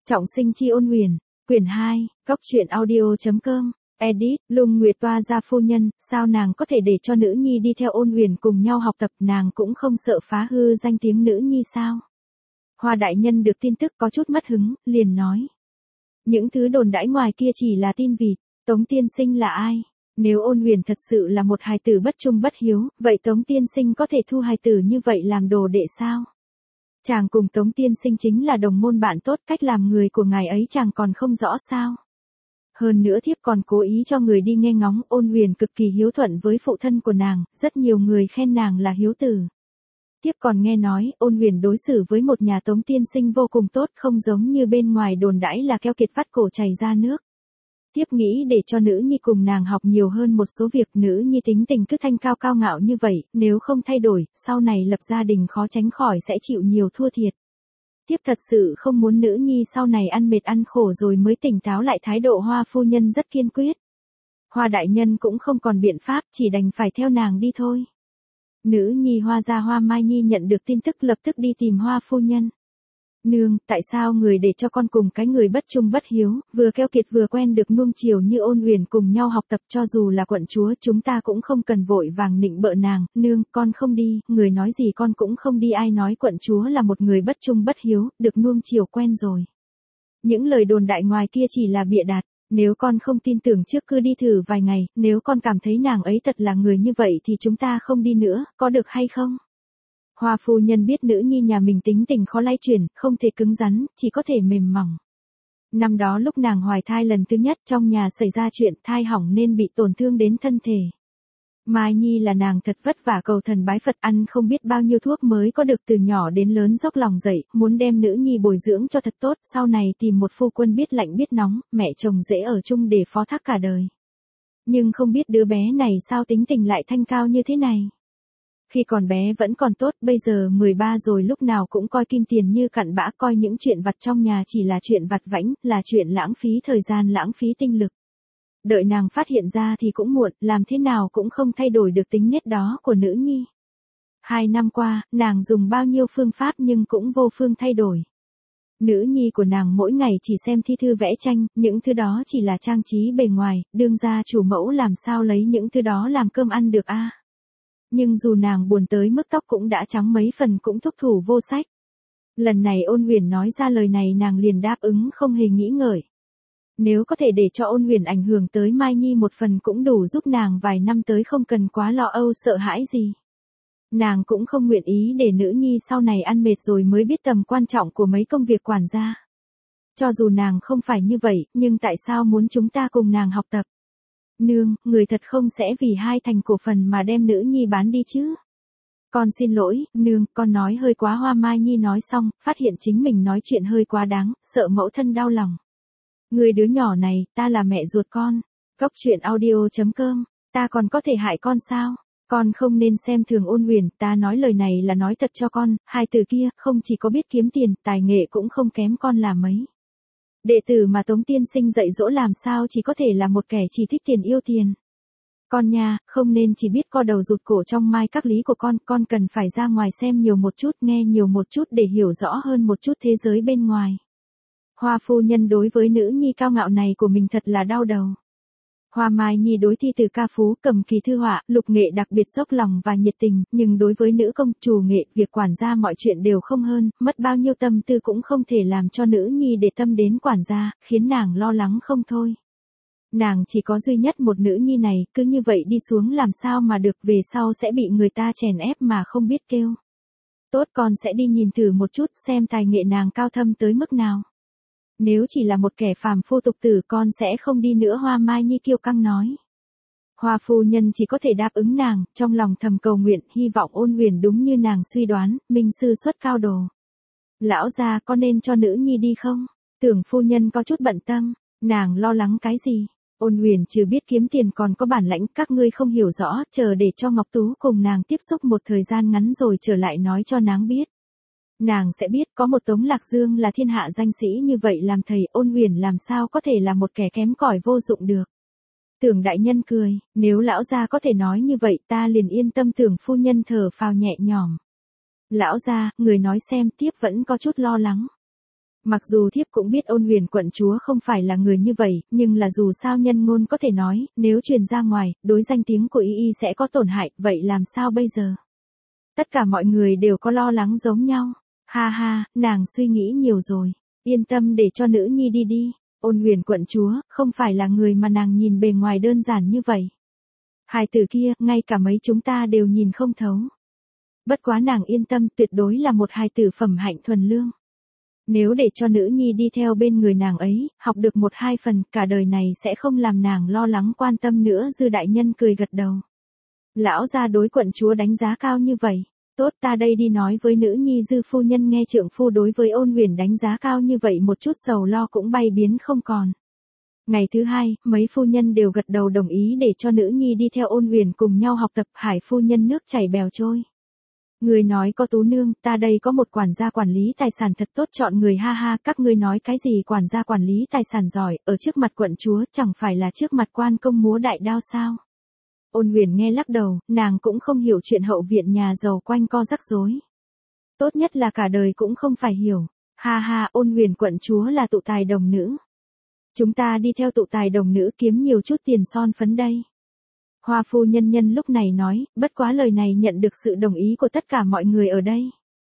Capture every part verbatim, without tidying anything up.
Trọng sinh chi ôn huyền, quyển hai, góc truyện audio.com, edit, Lung Nguyệt Toa gia phu nhân, sao nàng có thể để cho nữ nhi đi theo ôn huyền cùng nhau học tập, nàng cũng không sợ phá hư danh tiếng nữ nhi sao? Hoa đại nhân được tin tức có chút mất hứng, liền nói. Những thứ đồn đãi ngoài kia chỉ là tin vịt, Tống tiên sinh là ai? Nếu ôn huyền thật sự là một hài tử bất trung bất hiếu, vậy Tống tiên sinh có thể thu hài tử như vậy làm đồ đệ sao? Chàng cùng Tống tiên sinh chính là đồng môn bạn tốt, cách làm người của ngài ấy chàng còn không rõ sao? Hơn nữa thiếp còn cố ý cho người đi nghe ngóng, ôn huyền cực kỳ hiếu thuận với phụ thân của nàng, rất nhiều người khen nàng là hiếu tử. Thiếp còn nghe nói, ôn huyền đối xử với một nhà Tống tiên sinh vô cùng tốt, không giống như bên ngoài đồn đãi là keo kiệt vắt cổ chảy ra nước. Thiếp nghĩ để cho nữ nhi cùng nàng học nhiều hơn một số việc, nữ nhi tính tình cứ thanh cao cao ngạo như vậy, nếu không thay đổi, sau này lập gia đình khó tránh khỏi sẽ chịu nhiều thua thiệt. Thiếp thật sự không muốn nữ nhi sau này ăn mệt ăn khổ rồi mới tỉnh táo lại, thái độ Hoa phu nhân rất kiên quyết. Hoa đại nhân cũng không còn biện pháp, chỉ đành phải theo nàng đi thôi. Nữ nhi Hoa gia Hoa Mai Nhi nhận được tin tức lập tức đi tìm Hoa phu nhân. Nương, tại sao người để cho con cùng cái người bất trung bất hiếu, vừa keo kiệt vừa quen được nuông chiều như ôn huyền cùng nhau học tập, cho dù là quận chúa chúng ta cũng không cần vội vàng nịnh bợ nàng. Nương, con không đi, người nói gì con cũng không đi, ai nói quận chúa là một người bất trung bất hiếu, được nuông chiều quen rồi. Những lời đồn đại ngoài kia chỉ là bịa đặt, nếu con không tin tưởng trước cứ đi thử vài ngày, nếu con cảm thấy nàng ấy thật là người như vậy thì chúng ta không đi nữa, có được hay không? Hoa phu nhân biết nữ nhi nhà mình tính tình khó lay chuyển, không thể cứng rắn, chỉ có thể mềm mỏng. Năm đó lúc nàng hoài thai lần thứ nhất, trong nhà xảy ra chuyện thai hỏng nên bị tổn thương đến thân thể. Mai Nhi là nàng thật vất vả cầu thần bái Phật, ăn không biết bao nhiêu thuốc mới có được từ nhỏ đến lớn dốc lòng dậy, muốn đem nữ nhi bồi dưỡng cho thật tốt, sau này tìm một phu quân biết lạnh biết nóng, mẹ chồng dễ ở chung để phó thác cả đời. Nhưng không biết đứa bé này sao tính tình lại thanh cao như thế này. Khi còn bé vẫn còn tốt, bây giờ mười ba rồi lúc nào cũng coi kim tiền như cặn bã, coi những chuyện vặt trong nhà chỉ là chuyện vặt vãnh, là chuyện lãng phí thời gian lãng phí tinh lực. Đợi nàng phát hiện ra thì cũng muộn, làm thế nào cũng không thay đổi được tính nết đó của nữ nhi. Hai năm qua, nàng dùng bao nhiêu phương pháp nhưng cũng vô phương thay đổi. Nữ nhi của nàng mỗi ngày chỉ xem thi thư vẽ tranh, những thứ đó chỉ là trang trí bề ngoài, đương gia chủ mẫu làm sao lấy những thứ đó làm cơm ăn được a? Nhưng dù nàng buồn tới mức tóc cũng đã trắng mấy phần cũng thúc thủ vô sách. Lần này ôn huyền nói ra lời này nàng liền đáp ứng không hề nghĩ ngợi. Nếu có thể để cho ôn huyền ảnh hưởng tới Mai Nhi một phần cũng đủ giúp nàng vài năm tới không cần quá lo âu sợ hãi gì. Nàng cũng không nguyện ý để nữ nhi sau này ăn mệt rồi mới biết tầm quan trọng của mấy công việc quản gia. Cho dù nàng không phải như vậy, nhưng tại sao muốn chúng ta cùng nàng học tập? Nương, người thật không sẽ vì hai thành cổ phần mà đem nữ nhi bán đi chứ? Con xin lỗi, nương, con nói hơi quá. Hoa Mai Nhi nói xong, phát hiện chính mình nói chuyện hơi quá đáng, sợ mẫu thân đau lòng. Người đứa nhỏ này, ta là mẹ ruột con. Góc truyện audio.com, ta còn có thể hại con sao? Con không nên xem thường ôn huyền, ta nói lời này là nói thật cho con, hai từ kia, không chỉ có biết kiếm tiền, tài nghệ cũng không kém con là mấy. Đệ tử mà Tống tiên sinh dạy dỗ làm sao chỉ có thể là một kẻ chỉ thích tiền yêu tiền. Con nha, không nên chỉ biết co đầu rụt cổ trong mai các lý của con, con cần phải ra ngoài xem nhiều một chút, nghe nhiều một chút để hiểu rõ hơn một chút thế giới bên ngoài. Hoa phu nhân đối với nữ nhi cao ngạo này của mình thật là đau đầu. Hoa Mai Nhi đối thi từ ca phú, cầm kỳ thư họa, lục nghệ đặc biệt dốc lòng và nhiệt tình, nhưng đối với nữ công chủ nghệ, việc quản gia mọi chuyện đều không hơn, mất bao nhiêu tâm tư cũng không thể làm cho nữ nhi để tâm đến quản gia, khiến nàng lo lắng không thôi. Nàng chỉ có duy nhất một nữ nhi này, cứ như vậy đi xuống làm sao mà được, về sau sẽ bị người ta chèn ép mà không biết kêu. Tốt, con sẽ đi nhìn thử một chút xem tài nghệ nàng cao thâm tới mức nào. Nếu chỉ là một kẻ phàm phu tục tử con sẽ không đi nữa, Hoa Mai Nhi kiêu căng nói. Hoa phu nhân chỉ có thể đáp ứng nàng, trong lòng thầm cầu nguyện, hy vọng ôn huyền đúng như nàng suy đoán, minh sư xuất cao đồ. Lão gia có nên cho nữ nhi đi không? Tưởng phu nhân có chút bận tâm, nàng lo lắng cái gì? Ôn huyền chưa biết kiếm tiền còn có bản lãnh, các ngươi không hiểu rõ, chờ để cho Ngọc Tú cùng nàng tiếp xúc một thời gian ngắn rồi trở lại nói cho nàng biết. Nàng sẽ biết có một Tống Lạc Dương là thiên hạ danh sĩ như vậy làm thầy, ôn huyền làm sao có thể là một kẻ kém cỏi vô dụng được. Tưởng đại nhân cười, nếu lão gia có thể nói như vậy ta liền yên tâm. Tưởng phu nhân thở phào nhẹ nhõm. Lão gia, người nói xem, tiếp vẫn có chút lo lắng. Mặc dù thiếp cũng biết Ôn Huyền quận chúa không phải là người như vậy, nhưng là dù sao nhân ngôn có thể nói, nếu truyền ra ngoài, đối danh tiếng của y y sẽ có tổn hại, vậy làm sao bây giờ? Tất cả mọi người đều có lo lắng giống nhau. Ha ha, nàng suy nghĩ nhiều rồi. Yên tâm để cho nữ nhi đi đi. Ôn Huyền quận chúa, không phải là người mà nàng nhìn bề ngoài đơn giản như vậy. Hài tử kia, ngay cả mấy chúng ta đều nhìn không thấu. Bất quá nàng yên tâm, tuyệt đối là một hài tử phẩm hạnh thuần lương. Nếu để cho nữ nhi đi theo bên người nàng ấy, học được một hai phần, cả đời này sẽ không làm nàng lo lắng quan tâm nữa. Dư đại nhân cười gật đầu. Lão gia đối quận chúa đánh giá cao như vậy. Tốt, ta đây đi nói với nữ nhi. Dư phu nhân nghe trượng phu đối với Ôn Huyền đánh giá cao như vậy, một chút sầu lo cũng bay biến không còn. Ngày thứ hai, mấy phu nhân đều gật đầu đồng ý để cho nữ nhi đi theo Ôn Huyền cùng nhau học tập. Hải phu nhân nước chảy bèo trôi. Người nói có tú nương, ta đây có một quản gia quản lý tài sản thật tốt, chọn người. Ha ha, các ngươi nói cái gì quản gia quản lý tài sản giỏi, ở trước mặt quận chúa chẳng phải là trước mặt quan công múa đại đao sao? Ôn Huyền nghe lắc đầu, nàng cũng không hiểu chuyện hậu viện nhà giàu quanh co rắc rối. Tốt nhất là cả đời cũng không phải hiểu. Ha ha, Ôn Huyền quận chúa là tụ tài đồng nữ. Chúng ta đi theo tụ tài đồng nữ kiếm nhiều chút tiền son phấn đây. Hoa phu nhân nhân lúc này nói, bất quá lời này nhận được sự đồng ý của tất cả mọi người ở đây.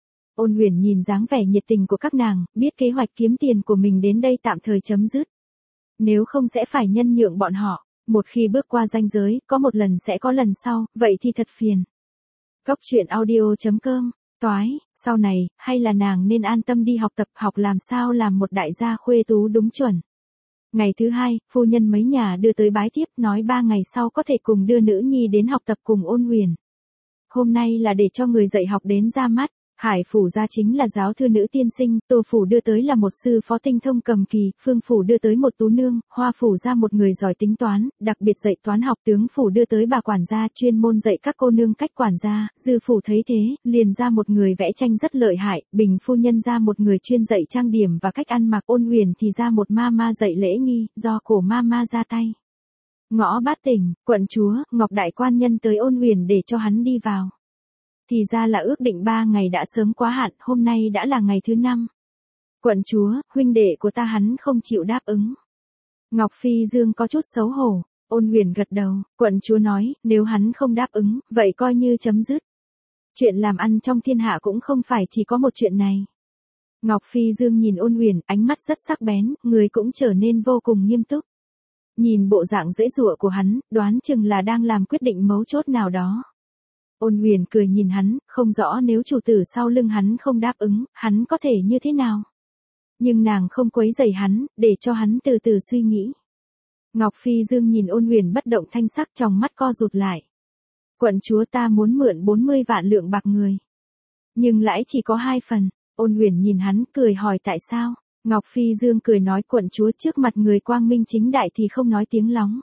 Ôn Huyền nhìn dáng vẻ nhiệt tình của các nàng, biết kế hoạch kiếm tiền của mình đến đây tạm thời chấm dứt. Nếu không sẽ phải nhân nhượng bọn họ, một khi bước qua ranh giới, có một lần sẽ có lần sau, vậy thì thật phiền. Cốc truyện audio chấm com, toái, sau này, hay là nàng nên an tâm đi học tập, học làm sao làm một đại gia khuê tú đúng chuẩn. Ngày thứ hai, phu nhân mấy nhà đưa tới bái tiếp, nói ba ngày sau có thể cùng đưa nữ nhi đến học tập cùng Ôn Huyền. Hôm nay là để cho người dạy học đến ra mắt. Hải phủ gia chính là giáo thư nữ tiên sinh, Tô phủ đưa tới là một sư phó tinh thông cầm kỳ, Phương phủ đưa tới một tú nương, Hoa phủ ra một người giỏi tính toán, đặc biệt dạy toán học, Tướng phủ đưa tới bà quản gia chuyên môn dạy các cô nương cách quản gia, Dư phủ thấy thế, liền ra một người vẽ tranh rất lợi hại, Bình phu nhân ra một người chuyên dạy trang điểm và cách ăn mặc, Ôn Huyền thì ra một ma ma dạy lễ nghi, do cổ ma ma ra tay. Ngõ Bát Tỉnh, quận chúa, Ngọc đại quan nhân tới Ôn Huyền để cho hắn đi vào. Thì ra là ước định ba ngày đã sớm quá hạn, hôm nay đã là ngày thứ năm. Quận chúa, huynh đệ của ta hắn không chịu đáp ứng. Ngọc Phi Dương có chút xấu hổ. Ôn Huyền gật đầu, quận chúa nói, nếu hắn không đáp ứng, vậy coi như chấm dứt. Chuyện làm ăn trong thiên hạ cũng không phải chỉ có một chuyện này. Ngọc Phi Dương nhìn Ôn Huyền, ánh mắt rất sắc bén, người cũng trở nên vô cùng nghiêm túc. Nhìn bộ dạng dễ dụa của hắn, đoán chừng là đang làm quyết định mấu chốt nào đó. Ôn Huyền cười nhìn hắn, không rõ nếu chủ tử sau lưng hắn không đáp ứng, hắn có thể như thế nào. Nhưng nàng không quấy rầy hắn, để cho hắn từ từ suy nghĩ. Ngọc Phi Dương nhìn Ôn Huyền bất động thanh sắc, trong mắt co rụt lại. Quận chúa, ta muốn mượn bốn mươi vạn lượng bạc người. Nhưng lãi chỉ có hai phần. Ôn Huyền nhìn hắn, cười hỏi tại sao. Ngọc Phi Dương cười nói, quận chúa trước mặt người quang minh chính đại thì không nói tiếng lóng.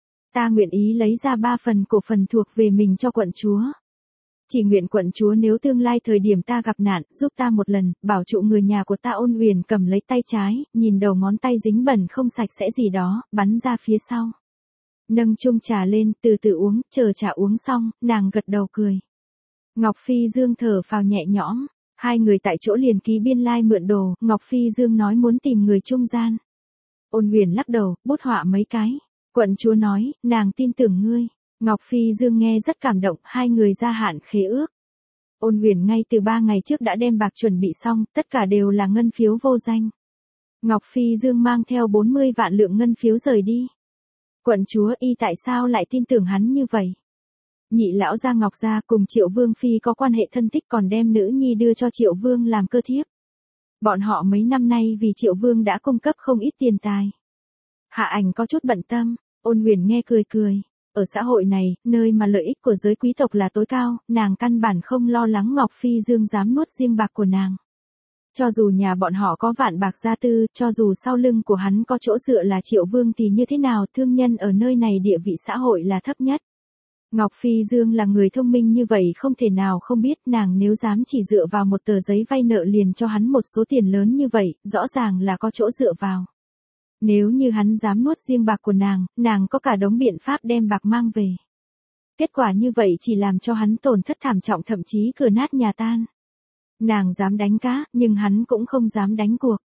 Ta nguyện ý lấy ra ba phần cổ phần thuộc về mình cho quận chúa. Chỉ nguyện quận chúa nếu tương lai thời điểm ta gặp nạn, giúp ta một lần, bảo trụ người nhà của ta. Ôn Huyền cầm lấy tay trái, nhìn đầu ngón tay dính bẩn không sạch sẽ gì đó, bắn ra phía sau. Nâng chung trà lên, từ từ uống, chờ trà uống xong, nàng gật đầu cười. Ngọc Phi Dương thở phào nhẹ nhõm, hai người tại chỗ liền ký biên lai like mượn đồ, Ngọc Phi Dương nói muốn tìm người trung gian. Ôn Huyền lắc đầu, bút họa mấy cái. Quận chúa nói, nàng tin tưởng ngươi. Ngọc Phi Dương nghe rất cảm động, hai người gia hạn khế ước. Ôn Huyền ngay từ ba ngày trước đã đem bạc chuẩn bị xong, tất cả đều là ngân phiếu vô danh. Ngọc Phi Dương mang theo bốn mươi vạn lượng ngân phiếu rời đi. Quận chúa, y tại sao lại tin tưởng hắn như vậy? Nhị lão gia Ngọc gia cùng Triệu Vương Phi có quan hệ thân thích, còn đem nữ nhi đưa cho Triệu Vương làm cơ thiếp. Bọn họ mấy năm nay vì Triệu Vương đã cung cấp không ít tiền tài. Hạ Ảnh có chút bận tâm, Ôn Huyền nghe cười cười. Ở xã hội này, nơi mà lợi ích của giới quý tộc là tối cao, nàng căn bản không lo lắng Ngọc Phi Dương dám nuốt riêng bạc của nàng. Cho dù nhà bọn họ có vạn bạc gia tư, cho dù sau lưng của hắn có chỗ dựa là Triệu Vương thì như thế nào, thương nhân ở nơi này địa vị xã hội là thấp nhất. Ngọc Phi Dương là người thông minh như vậy, không thể nào không biết nàng nếu dám chỉ dựa vào một tờ giấy vay nợ liền cho hắn một số tiền lớn như vậy, rõ ràng là có chỗ dựa vào. Nếu như hắn dám nuốt riêng bạc của nàng, nàng có cả đống biện pháp đem bạc mang về. Kết quả như vậy chỉ làm cho hắn tổn thất thảm trọng, thậm chí cửa nát nhà tan. Nàng dám đánh cá, nhưng hắn cũng không dám đánh cuộc.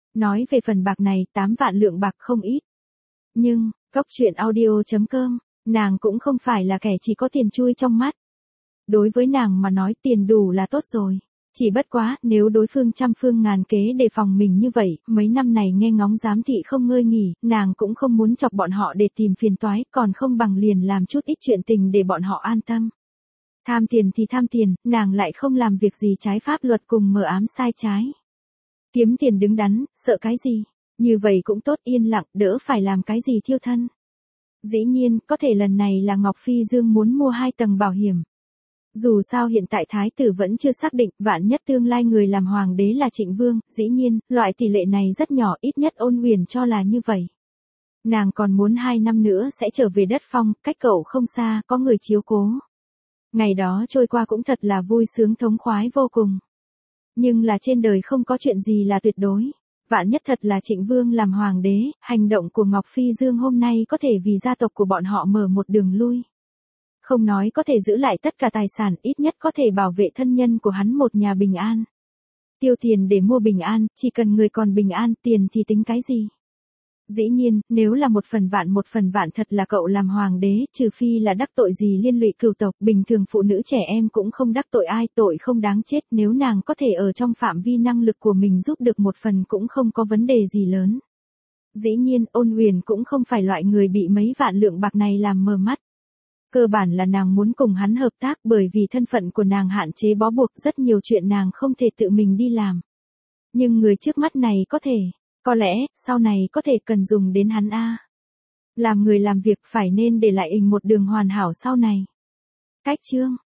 Nói về phần bạc này, tám vạn lượng bạc không ít. Nhưng, Cốc truyện audio.com, nàng cũng không phải là kẻ chỉ có tiền chui trong mắt. Đối với nàng mà nói tiền đủ là tốt rồi. Chỉ bất quá, nếu đối phương trăm phương ngàn kế đề phòng mình như vậy, mấy năm này nghe ngóng giám thị không ngơi nghỉ, nàng cũng không muốn chọc bọn họ để tìm phiền toái, còn không bằng liền làm chút ít chuyện tình để bọn họ an tâm. Tham tiền thì tham tiền, nàng lại không làm việc gì trái pháp luật cùng mờ ám sai trái. Kiếm tiền đứng đắn, sợ cái gì? Như vậy cũng tốt, yên lặng, đỡ phải làm cái gì thiêu thân. Dĩ nhiên, có thể lần này là Ngọc Phi Dương muốn mua hai tầng bảo hiểm. Dù sao hiện tại thái tử vẫn chưa xác định, vạn nhất tương lai người làm hoàng đế là Trịnh Vương, dĩ nhiên, loại tỷ lệ này rất nhỏ, ít nhất Ôn Huyền cho là như vậy. Nàng còn muốn hai năm nữa sẽ trở về đất phong, cách cậu không xa, có người chiếu cố. Ngày đó trôi qua cũng thật là vui sướng thống khoái vô cùng. Nhưng là trên đời không có chuyện gì là tuyệt đối. Vạn nhất thật là Trịnh Vương làm hoàng đế, hành động của Ngọc Phi Dương hôm nay có thể vì gia tộc của bọn họ mở một đường lui. Không nói có thể giữ lại tất cả tài sản, ít nhất có thể bảo vệ thân nhân của hắn một nhà bình an. Tiêu tiền để mua bình an, chỉ cần người còn bình an, tiền thì tính cái gì? Dĩ nhiên, nếu là một phần vạn một phần vạn thật là cậu làm hoàng đế, trừ phi là đắc tội gì liên lụy cửu tộc, bình thường phụ nữ trẻ em cũng không đắc tội ai, tội không đáng chết, nếu nàng có thể ở trong phạm vi năng lực của mình giúp được một phần cũng không có vấn đề gì lớn. Dĩ nhiên, Ôn Huyền cũng không phải loại người bị mấy vạn lượng bạc này làm mờ mắt. Cơ bản là nàng muốn cùng hắn hợp tác bởi vì thân phận của nàng hạn chế bó buộc, rất nhiều chuyện nàng không thể tự mình đi làm. Nhưng người trước mắt này có thể, có lẽ, sau này có thể cần dùng đến hắn a. Làm người làm việc phải nên để lại hình một đường hoàn hảo sau này. Cách chương